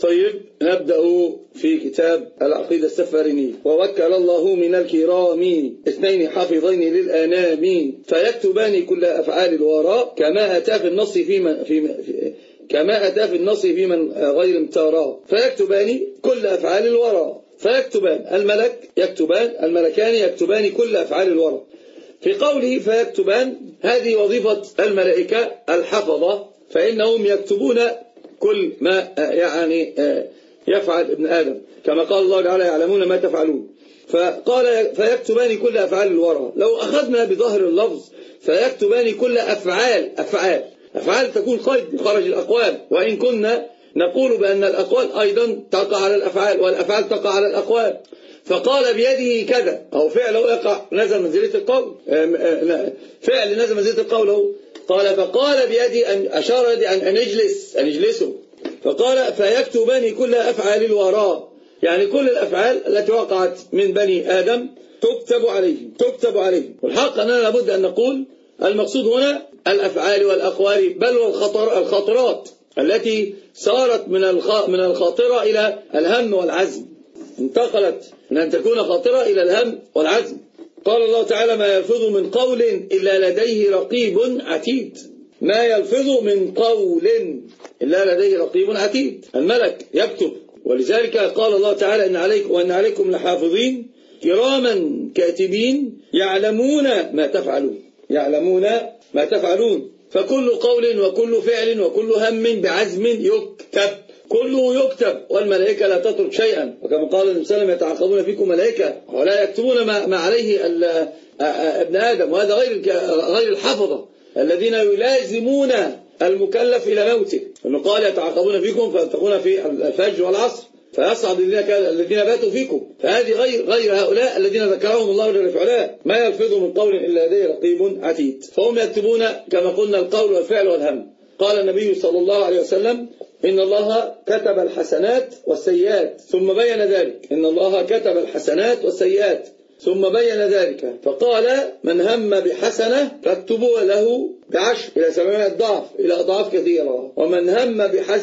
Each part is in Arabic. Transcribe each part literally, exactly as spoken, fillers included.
طيب نبدأ في كتاب العقيدة السفارينية. ووكل الله من الكرام اثنين حافظين للأنام فيكتبان كل أفعال الوراء كما أتى في النص في من في كما أتى في النص في من غير امتارا. فيكتبان كل أفعال الوراء، فيكتبان الملك يكتبان الملكان يكتبان كل أفعال الوراء. في قوله فيكتبان هذه وظيفة الملائكة الحفظة، فإنهم يكتبون كل ما يعني يفعل ابن آدم، كما قال الله تعالى يعلمون ما تفعلون. فقال فيكتبان كل أفعال الوراء. لو أخذنا بظاهر اللفظ فيكتبان كل أفعال أفعال أفعال تكون قيد خرج الأقوال، وإن كنا نقول بأن الأقوال أيضا تقع على الأفعال والأفعال تقع على الأقوال. فقال بيده كذا أو فعله يقع نزل منزلة القول، فعل نزل منزلة القول. قال فقال بيده أن أشار يدي أن نجلس أن يجلسوا، فقال فيكتبان كل أفعال الوراء، يعني كل الأفعال التي وقعت من بني آدم تكتب عليهم تكتب عليهم. والحق أننا لابد أن نقول المقصود هنا الأفعال والأقوال بل والخطر الخاطرات التي صارت من من الخاطرة إلى الهم والعزم، انتقلت من أن تكون خاطرة إلى الهم والعزم. قال الله تعالى ما يلفظ من قول إلا لديه رقيب عتيد. ما يلفظ من قول إلا لديه رقيب عتيد، الملك يكتب. ولذلك قال الله تعالى إن عليكم وإن عليكم لحافظين كراما كاتبين يعلمون ما تفعلون يعلمون ما تفعلون. فكل قول وكل فعل وكل هم بعزم يكتب، كله يكتب، والملائكة لا تترك شيئا. وكما قال النبي صلى الله عليه وسلم يتعاقبون فيكم ملائكة ولا يكتبون ما, ما عليه ابن آدم. وهذا غير غير الحفظة الذين يلازمون المكلف إلى موته، أنه قال يتعاقبون فيكم فينتقون في الفجر والعصر فيصعد الذين باتوا فيكم. فهذه غير غير هؤلاء الذين ذكرهم الله جل في علاه. ما يلفظ من قول إلا لديه رقيب عتيد. فهم يكتبون كما قلنا القول والفعل والهم. قال النبي صلى الله عليه وسلم إن الله كتب الحسنات والسيئات ثم بين ذلك إن الله كتب الحسنات والسيئات ثم بين ذلك فقال من هم بحسنة فاكتبوها له بعشر إلى سبعمائة ضعف إلى أضعاف كثيرة. ومن هم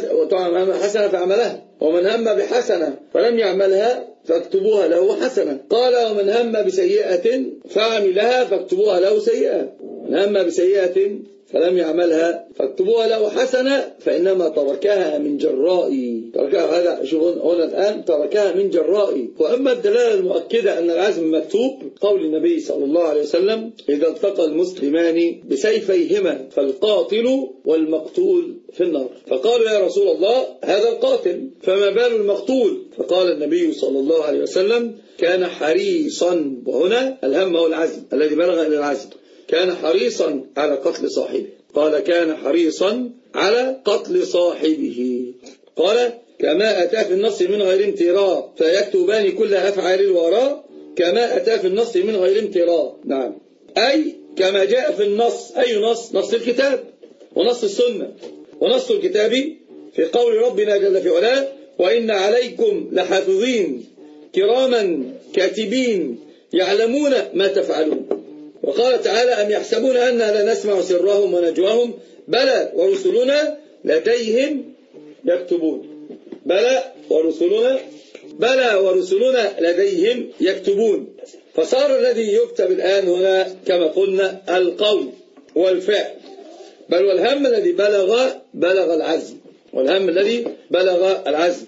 بحسنة فعملها ومن هم بحسنة فلم يعملها فاكتبوها له حسنة. قال ومن هم بسيئة فعملها فاكتبوها له سيئة. من هم بسيئة فلم يعملها فاكتبوها له حسنة فإنما تركها من جرائي. تركها هذا شوفون هنا الآن تركها من جرائي. وأما الدلالة المؤكدة أن العزم مكتوب قول النبي صلى الله عليه وسلم إذا التقى المسلمان بسيفيهما فالقاتل والمقتول في النار. فقالوا يا رسول الله هذا القاتل فما بال المقتول؟ فقال النبي صلى الله عليه وسلم كان حريصا، وهنا الهم هو العزم الذي بلغ إلى العزم، كان حريصا على قتل صاحبه. قال كان حريصا على قتل صاحبه. قال كما أتى في النص من غير امتراء فيكتبان كل أفعال الوراء كما أتى في النص من غير امتراء. نعم، أي كما جاء في النص. أي نص؟ نص الكتاب ونص السنة. ونص الكتاب في قول ربنا جل في علاه وإن عليكم لحافظين كراما كاتبين يعلمون ما تفعلون. وقال تعالى أم يحسبون أننا لا نسمع سرهم ونجواهم بلى ورسلنا لديهم يكتبون. بلى ورسلنا بلى ورسلنا لديهم يكتبون. فصار الذي يكتب الآن هنا كما قلنا القول والفعل، بل والهم الذي بلغ بلغ العزم والهم الذي بلغ العزم.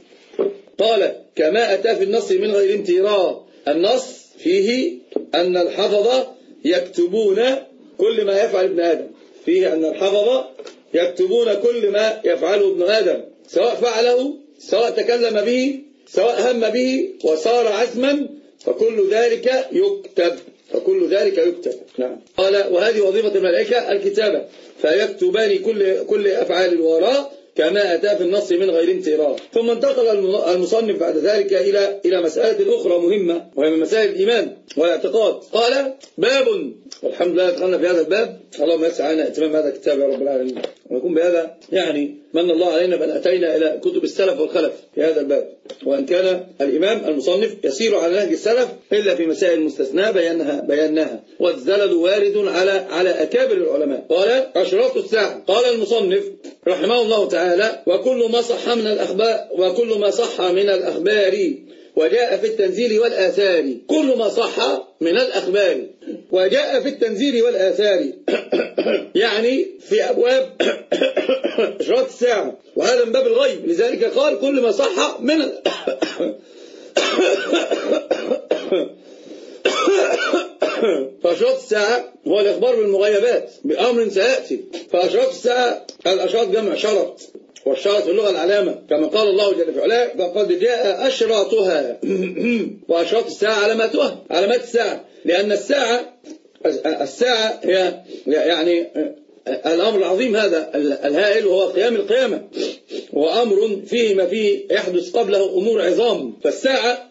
قال كما أتى في النص من غير امتراء. النص فيه أن الحفظة يكتبون كل ما يفعل ابن آدم، فيه أن الحفظة يكتبون كل ما يفعله ابن آدم سواء فعله سواء تكلم به سواء هم به وصار عزما فكل ذلك يكتب فكل ذلك يكتب. نعم. قال وهذه وظيفة الملائكة الكتابة فيكتبان كل كل أفعال الوراء كما أتى في النص من غير امتراء. ثم انتقل المصنف بعد ذلك إلى إلى مسألة أخرى مهمة وهي من مسائل الإيمان والاعتقاد. قال باب، والحمد لله دخلنا في هذا الباب، اللهم يسعنا اتمام هذا الكتاب يا رب العالمين. ويكون بهذا يعني من الله علينا بأن أتينا إلى كتب السلف والخلف في هذا الباب، وأن كان الإمام المصنف يسير على نهج السلف إلا في مسائل مستثناء بينها بيناها، والزلل وارد على على أكابر العلماء. قال أشراط الساعة. قال المصنف رحمه الله تعالى: وكل ما صح من الأخبار وكل ما صح من الأخبار وجاء في التنزيل والآثار. كل ما صح من الأخبار وجاء في التنزيل والآثار يعني في أبواب أشراط الساعة، وهذا من باب الغيب، لذلك قال كل ما صح من فأشراط الساعة هو الإخبار بالمغيبات بأمر سيأتي. فأشراط الساعة الأشراط جمع شرط، والشرط في اللغة العلامة، كما قال الله جل وعلا: فقد جاء أشراطها. وأشراط الساعة علاماتها، علامات الساعة، لأن الساعة الساعة هي يعني الأمر العظيم هذا الهائل، وهو قيام القيامة، وأمر فيه ما فيه يحدث قبله أمور عظام. فالساعة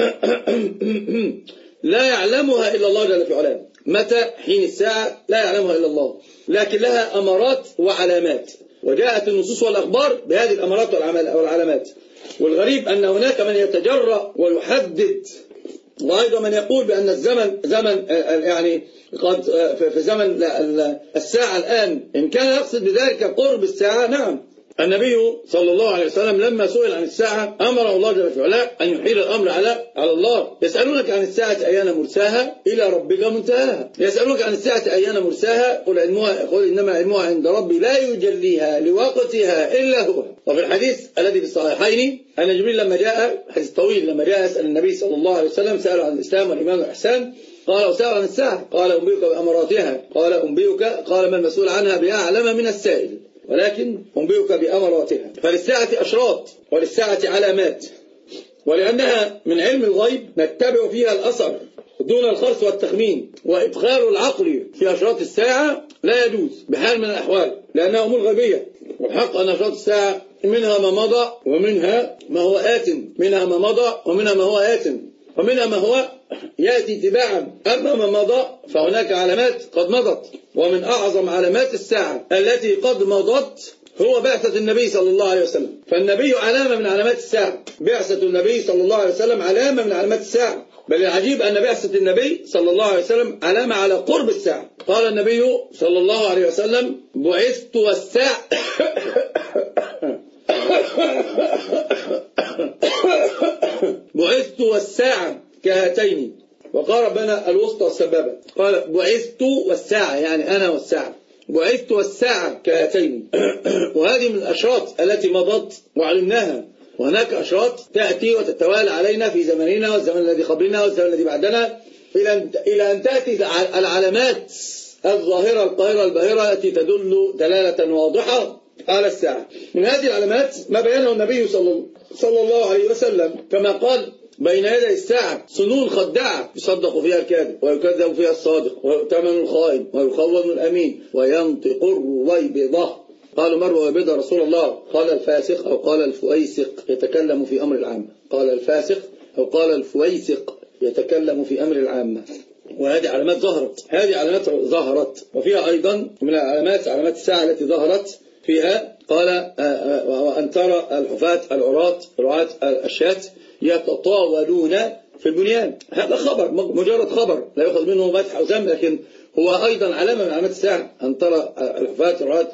لا يعلمها إلا الله جل وعلا. متى؟ حين الساعة لا يعلمها إلا الله، لكن لها أمارات وعلامات، وجاءت النصوص والأخبار بهذه الأمارات والعلامات. والغريب أن هناك من يتجرأ ويحدد، وأيضا من يقول بأن الزمن زمن يعني قد في زمن الساعة الآن، إن كان يقصد بذلك قرب الساعة. نعم، النبي صلى الله عليه وسلم لما سئل عن الساعة أمره الله جل وعلا أن يحيل الأمر على على الله. يسألونك عن الساعة أيان مرساها إلى ربك منتهاها. يسألونك عن الساعة أيان مرساها قل علمها قل إنما علمها عند ربي لا يجليها لوقتها إلا هو. وفي الحديث الذي في الصحيحين أن جبريل لما جاء، حديث طويل، لما جاء يسأل النبي صلى الله عليه وسلم سأل عن الإسلام والإيمان والإحسان، قال وسأل عن الساعة، قال أنبئك بأمراتها، قال أنبئك، قال ما المسؤول عنها بأعلم من السائل، ولكن أنبئك بأمراتها. فللساعة أشراط وللساعة علامات، ولأنها من علم الغيب نتبع فيها الأثر دون الخرص والتخمين. وإدخال العقل في أشراط الساعة لا يجوز بحال من الأحوال، لأنها أمور غيبية. والحق أن أشراط الساعة منها ما مضى ومنها ما هو آت، منها ما مضى ومنها ما هو آت، ومنها ما هو يأتي تباعا. أما ما مضى فهناك علامات قد مضت، ومن أعظم علامات الساعة التي قد مضت هو بعثة النبي صلى الله عليه وسلم. فالنبي علامة من علامات الساعة، بعثة النبي صلى الله عليه وسلم علامة من علامات الساعة. بل العجيب أن بعثة النبي صلى الله عليه وسلم علامة على قرب الساعة. قال النبي صلى الله عليه وسلم: بعثت والساعة بعثت والساعة كهاتين، وقال ربنا الوسطى والسبابة. قال بعثت والساعة يعني أنا والساعة، بعثت والساعة كهاتين. وهذه من الأشراط التي مضت وعلمناها. وهناك أشراط تأتي وتتوالى علينا في زمننا والزمن الذي قبلنا والزمن الذي بعدنا، إلى أن تأتي العلامات الظاهرة القاهرة الباهرة التي تدل دلالة واضحة على الساعة. من هذه العلامات ما بينه النبي صلى الله عليه وسلم، كما قال: بين يدي الساعة سنون خداعة يصدق فيها الكاذب ويكذب فيها الصادق ويؤتمن الخائن ويخون الأمين وينطق الرويبضة. قالوا: ما الرويبضة رسول الله؟ قال: الفاسق أو قال الفويسق يتكلم في أمر العامة. قال: الفاسق أو قال الفويسق يتكلم في أمر العامة. وهذه علامات ظهرت، هذه علامات ظهرت. وفيها أيضا من العلامات علامات الساعة التي ظهرت فيها، قال: وأن ترى الحفاة العراة رعاة الشاة يتطاولون في البنيان. هذا خبر، مجرد خبر لا يأخذ منه مدح أو ذم، لكن هو أيضا علامة من علامات الساعة. أن ترى الحفاة رعاة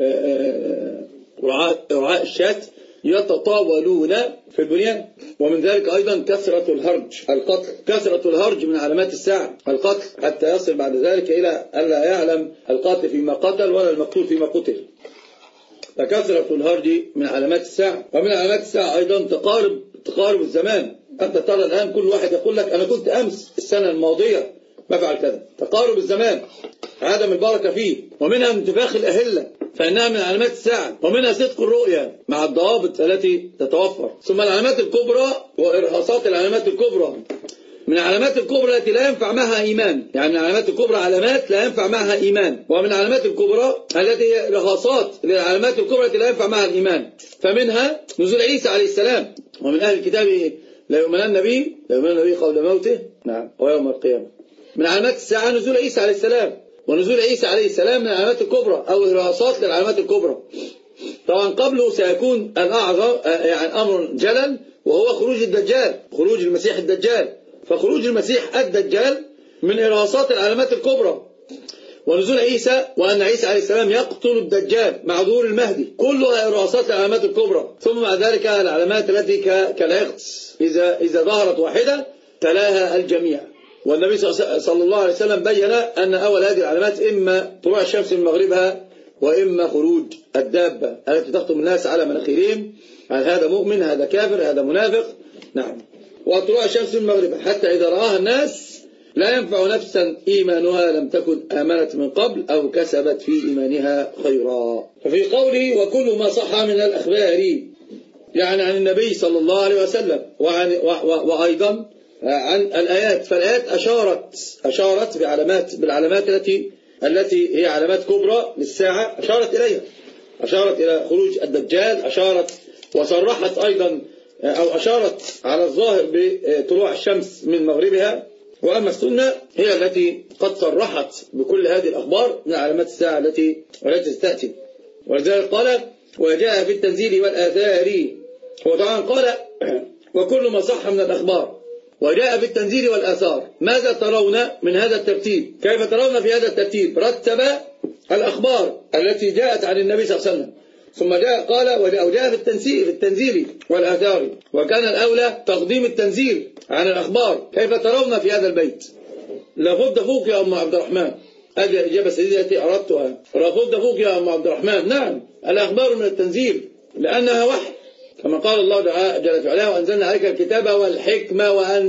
رعاة الشاة يتطاولون في البنيان. ومن ذلك أيضا كثرة الهرج، القتل. كثرة الهرج من علامات الساعة، القتل، حتى يصل بعد ذلك إلى ألا يعلم القاتل فيما قتل ولا المقتول فيما قتل. فكثرة الهرج من علامات الساعة. ومن علامات الساعة أيضا تقارب تقارب الزمان. أنت ترى الآن كل واحد يقول لك: أنا كنت أمس السنة الماضية بفعل كذا. تقارب الزمان، عدم البركة فيه. ومنها انتفاخ الأهلة، فإنها من علامات الساعة. ومنها صدق الرؤيا مع الضوابط التي تتوفر. ثم العلامات الكبرى وإرهاصات العلامات الكبرى، من العلامات الكبرى التي لا ينفع معها إيمان. يعني من العلامات الكبرى علامات لا ينفع معها إيمان، ومن العلامات الكبرى التي هي رهاصات للعلامات الكبرى التي لا ينفع معها الإيمان. فمنها نزول عيسى عليه السلام. ومن أهل الكتاب لا يؤمن النبي لا يؤمن النبي قبل موته، نعم، ويوم القيامة. من علامات الساعة نزول عيسى عليه السلام. ونزول عيسى عليه السلام من العلامات الكبرى أو إرهاصات للعلامات الكبرى. طبعا قبله سيكون الأعظم يعني أمر جلل، وهو خروج الدجال، خروج المسيح الدجال. فخروج المسيح الدجال من إرهاصات العلامات الكبرى، ونزول عيسى وأن عيسى عليه السلام يقتل الدجال مع ظهور المهدي، كلها إرهاصات العلامات الكبرى. ثم مع ذلك العلامات التي كالعقس إذا إذا ظهرت واحدة تلاها الجميع. والنبي صلى الله عليه وسلم بين أن أول هذه العلامات إما طلوع الشمس من مغربها، وإما خروج الدابة التي تخطم الناس على مناخيرهم، يعني هذا مؤمن، هذا كافر، هذا منافق. نعم. وطلوع الشمس من مغربها حتى إذا رآها الناس لا ينفع نفسا إيمانها لم تكن آمنت من قبل أو كسبت في إيمانها خيرا. ففي قوله وكل ما صح من الأخبار، يعني عن النبي صلى الله عليه وسلم، وعن وأيضا عن الآيات. فالآيات أشارت أشارت بعلامات بالعلامات التي التي هي علامات كبرى للساعة، أشارت إليها، أشارت إلى خروج الدجال، أشارت وصرحت أيضا أو أشارت على الظاهر بطلوع الشمس من مغربها. وأما السنة هي التي قد صرحت بكل هذه الأخبار من علامات الساعة التي التي ستأتي. ولذلك قال وجاء في التنزيل والآثار. هو طبعا قال وكل ما صح من الأخبار، وجاء في التنزيل والآثار. ماذا ترون من هذا الترتيب؟ كيف ترون في هذا الترتيب؟ رتب الأخبار التي جاءت عن النبي صلى الله عليه وسلم، ثم جاء قال وجاء في التنزيل في التنزيل والآثار، وكان الأولى تقديم التنزيل عن الأخبار. كيف ترون في هذا البيت؟ لابد فوق يا أم عبد الرحمن. أجل الإجابة السديدة التي أردتها. لابد فوق يا أم عبد الرحمن. نعم، الأخبار من التنزيل لأنها وحي، كما قال الله جل وعلا وأنزلنا عليك الكتاب والحكمة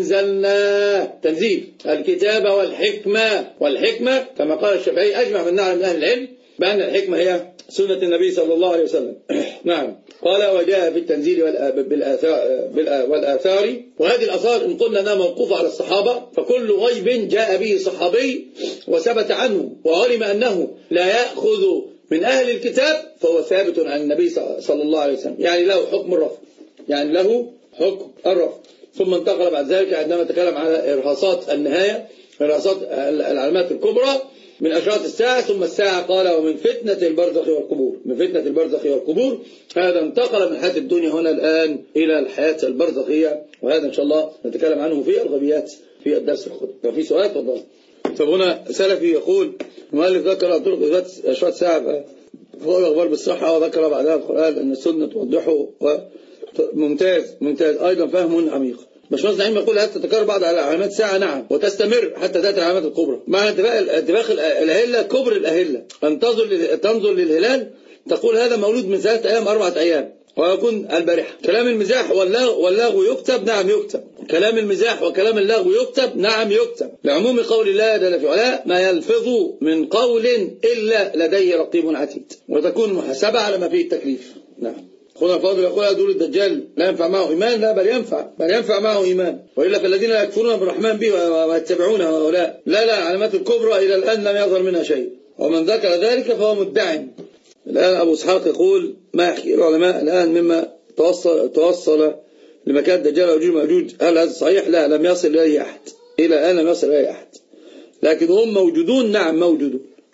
وأنزلنا تنزيل الكتاب والحكمة. والحكمة كما قال الشافعي أجمع من نعلم من أهل العلم بأن الحكمة هي سنة النبي صلى الله عليه وسلم. نعم. قال وجاء في التنزيل والآثار. وهذه الآثار إن قلنا أنها موقوفة على الصحابة، فكل غيب جاء به صحابي وثبت عنه وعلم أنه لا يأخذ من أهل الكتاب فهو ثابت عن النبي صلى الله عليه وسلم، يعني له حكم الرفض، يعني له حكم الرفض. ثم انتقل بعد ذلك عندما تكلم على إرهاصات النهاية، إرهاصات العلامات الكبرى من أشراط الساعة. ثم الساعة قال ومن فتنة البرزخ والقبور، من فتنة البرزخ والقبور. هذا انتقل من حياة الدنيا هنا الآن إلى الحياة البرزخية، وهذا إن شاء الله نتكلم عنه في الغبيات في الدرس الخطبة. لو في سؤال تفضل. فهنا سلفي يقول المؤلف ذكر طرق إثبات أشراط الساعة فوق الأخبار بالصحة، وذكر بعدها القرآن أن السنة توضحه. ممتاز ممتاز أيضا فهم عميق. باشمهندس نعيم يقول هل تتكرر بعض علامات الساعة؟ نعم، وتستمر حتى تأتي العلامات الكبرى. مع انتباخ الأهلة كبر الأهلة أن تنظر تنظر للهلال تقول هذا مولود من ثلاثة أيام أربعة أيام ويكون البارحة. كلام المزاح واللغو, واللغو يكتب، نعم يكتب. كلام المزاح وكلام اللغو يكتب، نعم يكتب. لعموم قول الله جل في علاه ما يلفظ من قول إلا لديه رقيب عتيد، وتكون محاسبة على ما فيه التكليف. نعم. خذنا الفاضل يقول دول الدجال لا ينفع معه إيمان، لا بل ينفع بل ينفع معه إيمان، وإلا فالذين لا يكفرون بالرحمن به ويتبعونه هؤلاء لا لا علامات الكبرى إلى الآن لم يظهر منها شيء، ومن ذكر ذلك فهو مدعٍ. الآن أبو إسحاق يقول ما يحكي العلماء الآن مما توصل توصل لمكان الدجال ويجوج مأجوج، هل هذا صحيح؟ لا، لم يصل إليه أحد، إلى الآن لم يصل إليه أحد، لكن هم موجودون. نعم موجودون.